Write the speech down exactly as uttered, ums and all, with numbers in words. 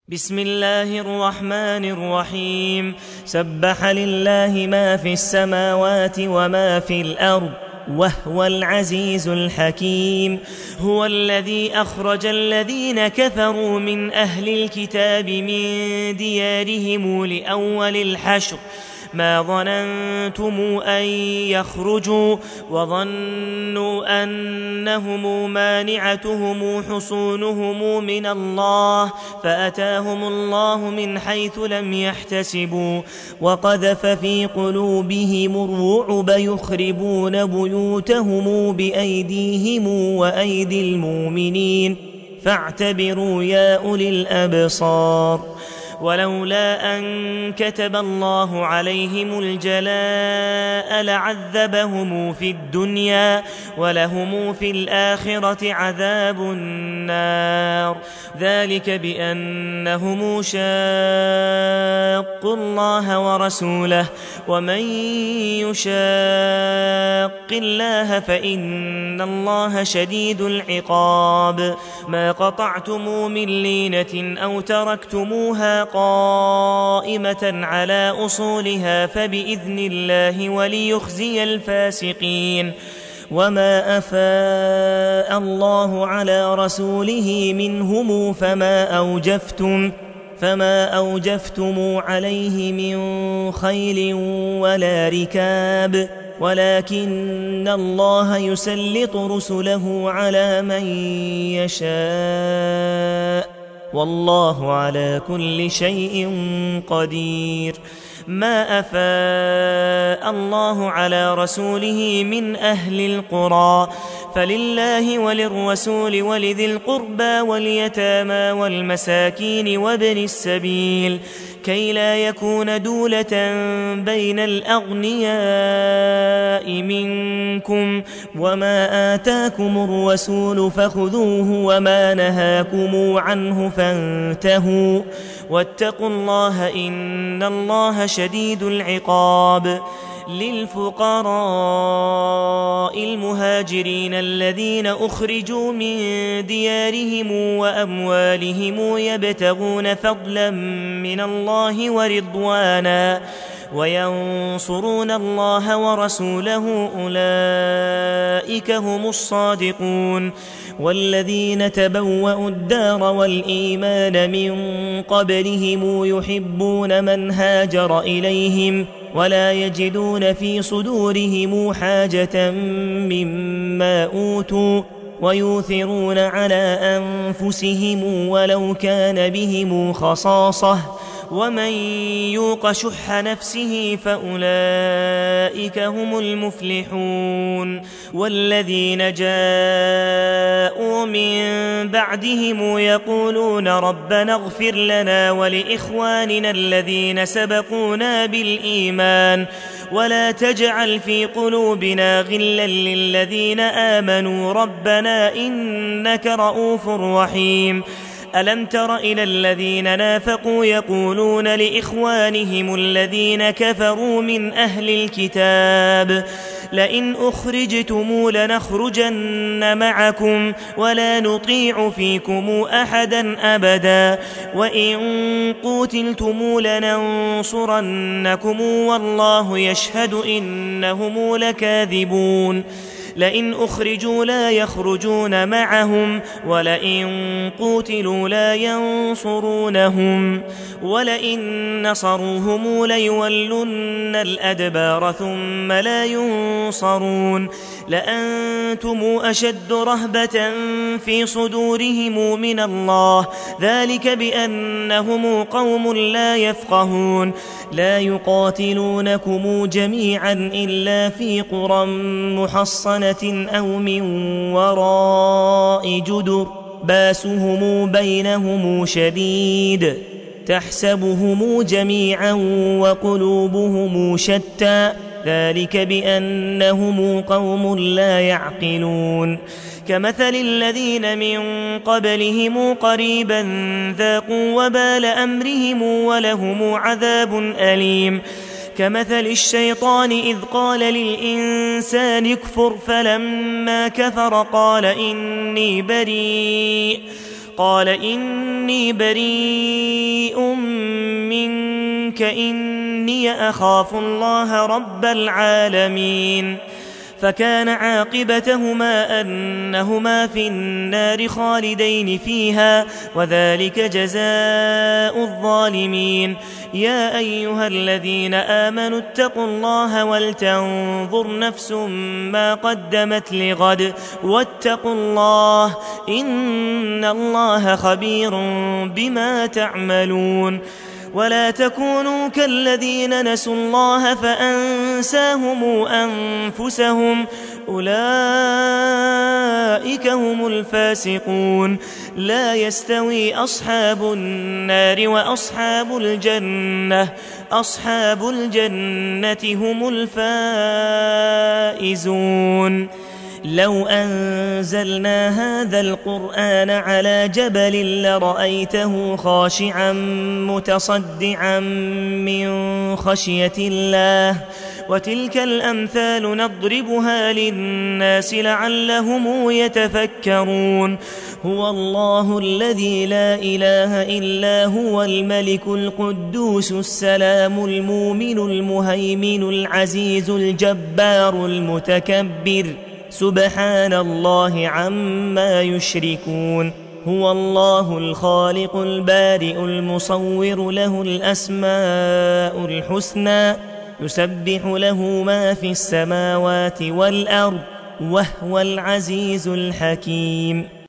بسم الله الرحمن الرحيم. سبح لله ما في السماوات وما في الأرض وهو العزيز الحكيم. هو الذي أخرج الذين كفروا من أهل الكتاب من ديارهم لأول الحشر ما ظننتم أن يخرجوا وظنوا أنهم مانعتهم حصونهم من الله فأتاهم الله من حيث لم يحتسبوا وقذف في قلوبهم الرعب يخربون بيوتهم بأيديهم وأيدي المؤمنين فاعتبروا يا أولي الأبصار. ولولا أن كتب الله عليهم الجلاء لعذبهم في الدنيا ولهم في الآخرة عذاب النار ذلك بأنهم شاقوا الله ورسوله ومن يشاق الله فإن الله شديد العقاب. ما قطعتم من لينة أو تركتموها قائمة على أصولها فبإذن الله وليخزي الفاسقين. وما أفاء الله على رسوله منهم فما أوجفتم فما أوجفتم عليه من خيل ولا ركاب ولكن الله يسلط رسله على من يشاء والله على كل شيء قدير. ما أفاء الله على رسوله من أهل القرى فلله وللرسول ولذي القربى واليتامى والمساكين وابن السبيل كي لا يكون دولة بين الأغنياء منكم وما آتاكم الرسول فخذوه وما نهاكم عنه فانتهوا واتقوا الله إن الله شديد العقاب. للفقراء المهاجرين الذين أخرجوا من ديارهم وأموالهم يبتغون فضلا من الله ورضوانا وينصرون الله ورسوله أولئك هم الصادقون. والذين تبوأوا الدار والإيمان من قبلهم يحبون من هاجر إليهم ولا يجدون في صدورهم حاجة مما أوتوا ويؤثرون على أنفسهم ولو كان بهم خصاصة ومن يوق شح نفسه فأولئك هم المفلحون. والذين جاءوا من بعدهم يقولون ربنا اغفر لنا ولإخواننا الذين سبقونا بالإيمان ولا تجعل في قلوبنا غلا للذين آمنوا ربنا إنك رؤوف رحيم. ألم تر إلى الذين نافقوا يقولون لإخوانهم الذين كفروا من أهل الكتاب لئن أخرجتم لنخرجن معكم ولا نطيع فيكم أحدا أبدا وإن قوتلتم لننصرنكم والله يشهد إنهم لكاذبون. لئن أخرجوا لا يخرجون معهم ولئن قوتلوا لا ينصرونهم ولئن نصروهم ليولن الأدبار ثم لا ينصرون. لأنتم أشد رهبة في صدورهم من الله ذلك بأنهم قوم لا يفقهون. لا يقاتلونكم جميعا إلا في قرى محصنة أو من وراء جدر باسهم بينهم شديد تحسبهم جميعا وقلوبهم شتى ذلك بأنهم قوم لا يعقلون. كمثل الذين من قبلهم قريبا ذاقوا وبال أمرهم ولهم عذاب أليم. كمثل الشيطان إذ قال للإنسان اكفر فلما كفر قال إني بريء قال إني إني بريء منك إني أخاف الله رب العالمين فكان عاقبتهما أنهما في النار خالدين فيها وذلك جزاء الظالمين يا أيها الذين آمنوا اتقوا الله ولتنظر نفس ما قدمت لغد واتقوا الله إن الله خبير بما تعملون ولا تكونوا كالذين نسوا الله فأنساهم أنفسهم أولئك هم الفاسقون لا يستوي أصحاب النار وأصحاب الجنة أصحاب الجنة هم الفائزون لو أنزلنا هذا القرآن على جبل لرأيته خاشعا متصدعا من خشية الله وتلك الأمثال نضربها للناس لعلهم يتفكرون هو الله الذي لا إله إلا هو الملك القدوس السلام المؤمن المهيمن العزيز الجبار المتكبر سبحان الله عما يشركون هو الله الخالق البارئ المصور له الأسماء الحسنى يسبح له ما في السماوات والأرض وهو العزيز الحكيم